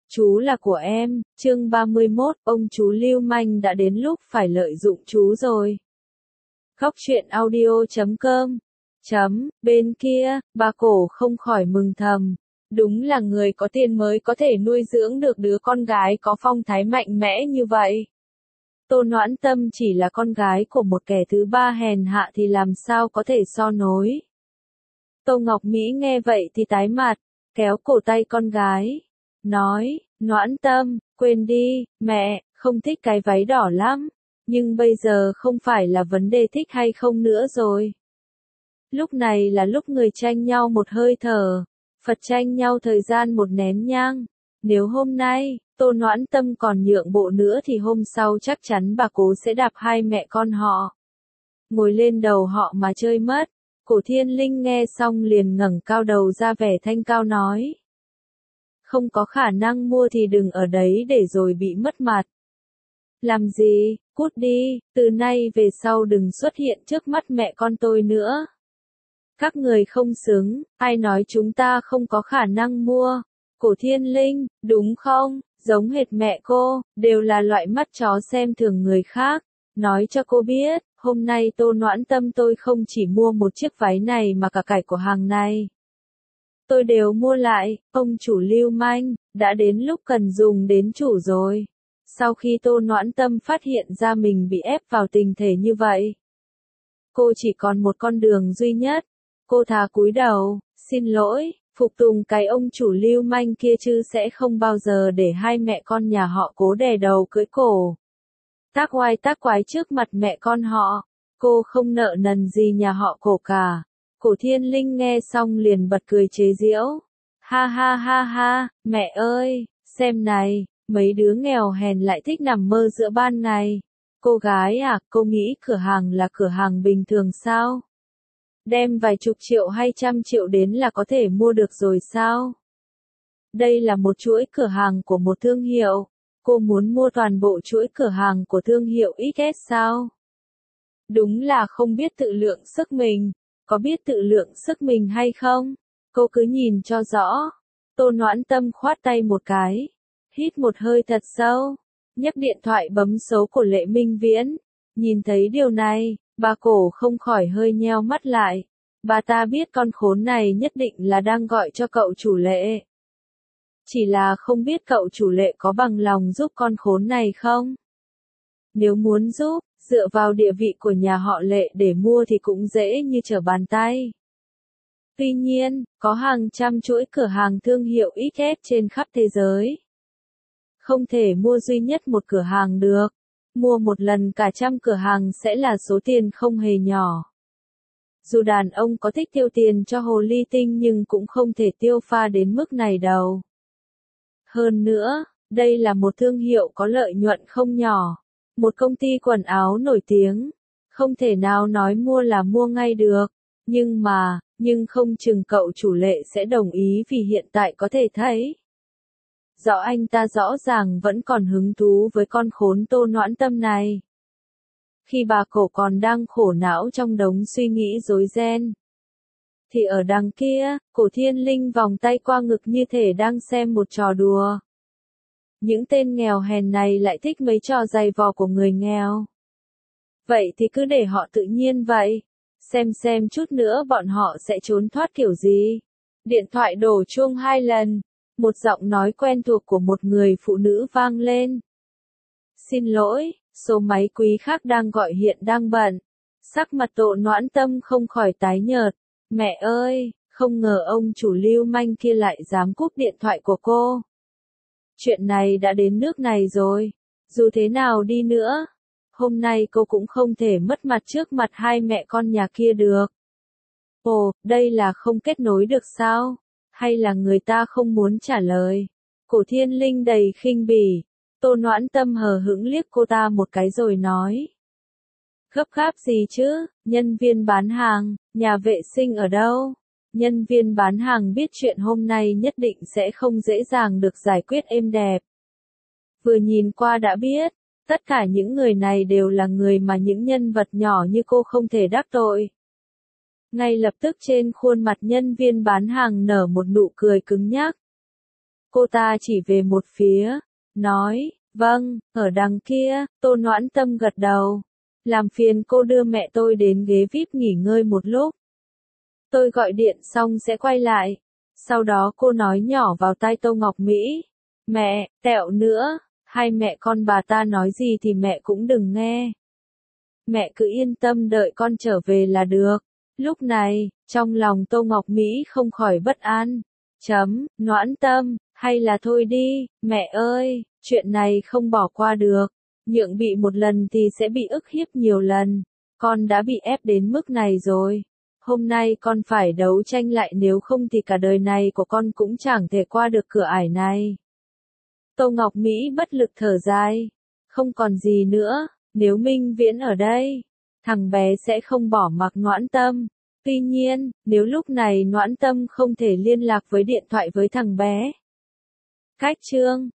Chú là của em, chương 31, ông chú lưu manh đã đến lúc phải lợi dụng chú rồi. Góc truyện audio.com Bên kia, bà cổ không khỏi mừng thầm. Đúng là người có tiền mới có thể nuôi dưỡng được đứa con gái có phong thái mạnh mẽ như vậy. Tô Noãn Tâm chỉ là con gái của một kẻ thứ ba hèn hạ thì làm sao có thể so nối. Tô Ngọc Mỹ nghe vậy thì tái mặt, kéo cổ tay con gái. Nói, Noãn Tâm, quên đi, mẹ, không thích cái váy đỏ lắm. Nhưng bây giờ không phải là vấn đề thích hay không nữa rồi. Lúc này là lúc người tranh nhau một hơi thở, Phật tranh nhau thời gian một nén nhang. Nếu hôm nay, Tô Noãn Tâm còn nhượng bộ nữa thì hôm sau chắc chắn bà cố sẽ đạp hai mẹ con họ ngồi lên đầu họ mà chơi mất. Cổ Thiên Linh nghe xong liền ngẩng cao đầu ra vẻ thanh cao nói. Không có khả năng mua thì đừng ở đấy để rồi bị mất mặt. Làm gì, cút đi, từ nay về sau đừng xuất hiện trước mắt mẹ con tôi nữa. Các người không xứng, ai nói chúng ta không có khả năng mua. Cổ Thiên Linh, đúng không, giống hệt mẹ cô, đều là loại mắt chó xem thường người khác. Nói cho cô biết, hôm nay Tô Noãn Tâm tôi không chỉ mua một chiếc váy này mà cả cải của hàng này. Tôi đều mua lại, ông chủ lưu manh, đã đến lúc cần dùng đến chủ rồi. Sau khi Tô Noãn Tâm phát hiện ra mình bị ép vào tình thể như vậy, cô chỉ còn một con đường duy nhất. Cô thà cúi đầu, xin lỗi, phục tùng cái ông chủ lưu manh kia chứ sẽ không bao giờ để hai mẹ con nhà họ Cố đè đầu cưỡi cổ. Tác oai tác quái trước mặt mẹ con họ, cô không nợ nần gì nhà họ Cổ cả. Cổ Thiên Linh nghe xong liền bật cười chế giễu. Ha ha ha ha, mẹ ơi, xem này, mấy đứa nghèo hèn lại thích nằm mơ giữa ban ngày. Cô gái à, cô nghĩ cửa hàng là cửa hàng bình thường sao? Đem vài chục triệu hay trăm triệu đến là có thể mua được rồi sao? Đây là một chuỗi cửa hàng của một thương hiệu. Cô muốn mua toàn bộ chuỗi cửa hàng của thương hiệu XS sao? Đúng là không biết tự lượng sức mình. Có biết tự lượng sức mình hay không? Cô cứ nhìn cho rõ. Tô Noãn Tâm khoát tay một cái. Hít một hơi thật sâu. Nhấc điện thoại bấm số của Lệ Minh Viễn. Nhìn thấy điều này, bà cổ không khỏi hơi nheo mắt lại. Bà ta biết con khốn này nhất định là đang gọi cho cậu chủ Lệ. Chỉ là không biết cậu chủ Lệ có bằng lòng giúp con khốn này không? Nếu muốn giúp, dựa vào địa vị của nhà họ Lệ để mua thì cũng dễ như trở bàn tay. Tuy nhiên, có hàng trăm chuỗi cửa hàng thương hiệu XS trên khắp thế giới. Không thể mua duy nhất một cửa hàng được. Mua một lần cả trăm cửa hàng sẽ là số tiền không hề nhỏ. Dù đàn ông có thích tiêu tiền cho hồ ly tinh nhưng cũng không thể tiêu pha đến mức này đâu. Hơn nữa, đây là một thương hiệu có lợi nhuận không nhỏ. Một công ty quần áo nổi tiếng. Không thể nào nói mua là mua ngay được. Nhưng không chừng cậu chủ Lệ sẽ đồng ý vì hiện tại có thể thấy. Anh ta rõ ràng vẫn còn hứng thú với con khốn Tô Noãn Tâm này. Khi bà cổ còn đang khổ não trong đống suy nghĩ rối ren, thì ở đằng kia, Cổ Thiên Linh vòng tay qua ngực như thể đang xem một trò đùa. Những tên nghèo hèn này lại thích mấy trò giày vò của người nghèo. Vậy thì cứ để họ tự nhiên vậy. Xem chút nữa bọn họ sẽ trốn thoát kiểu gì. Điện thoại đổ chuông 2 lần. Một giọng nói quen thuộc của một người phụ nữ vang lên. Xin lỗi, số máy quý khác đang gọi hiện đang bận. Sắc mặt Tô Noãn Tâm không khỏi tái nhợt. Mẹ ơi, không ngờ ông chủ lưu manh kia lại dám cúp điện thoại của cô. Chuyện này đã đến nước này rồi. Dù thế nào đi nữa, hôm nay cô cũng không thể mất mặt trước mặt hai mẹ con nhà kia được. Ồ, đây là không kết nối được sao? Hay là người ta không muốn trả lời? Cổ Thiên Linh đầy khinh bỉ. Tô Noãn Tâm hờ hững liếc cô ta một cái rồi nói. Gấp gáp gì chứ? Nhân viên bán hàng, nhà vệ sinh ở đâu? Nhân viên bán hàng biết chuyện hôm nay nhất định sẽ không dễ dàng được giải quyết êm đẹp. Vừa nhìn qua đã biết, tất cả những người này đều là người mà những nhân vật nhỏ như cô không thể đắc tội. Ngay lập tức trên khuôn mặt nhân viên bán hàng nở một nụ cười cứng nhắc. Cô ta chỉ về một phía, nói, vâng, ở đằng kia. Tô Noãn Tâm gật đầu. Làm phiền cô đưa mẹ tôi đến ghế VIP nghỉ ngơi một lúc. Tôi gọi điện xong sẽ quay lại. Sau đó cô nói nhỏ vào tai Tô Ngọc Mỹ. Mẹ, tẹo nữa, hai mẹ con bà ta nói gì thì mẹ cũng đừng nghe. Mẹ cứ yên tâm đợi con trở về là được. Lúc này, trong lòng Tô Ngọc Mỹ không khỏi bất an. Noãn Tâm, hay là thôi đi, mẹ ơi, chuyện này không bỏ qua được. Nhượng bị một lần thì sẽ bị ức hiếp nhiều lần. Con đã bị ép đến mức này rồi. Hôm nay con phải đấu tranh lại, nếu không thì cả đời này của con cũng chẳng thể qua được cửa ải này. Tô Ngọc Mỹ bất lực thở dài. Không còn gì nữa, nếu Minh Viễn ở đây, thằng bé sẽ không bỏ mặc Noãn Tâm. Tuy nhiên, nếu lúc này Noãn Tâm không thể liên lạc với điện thoại với thằng bé. Cách chương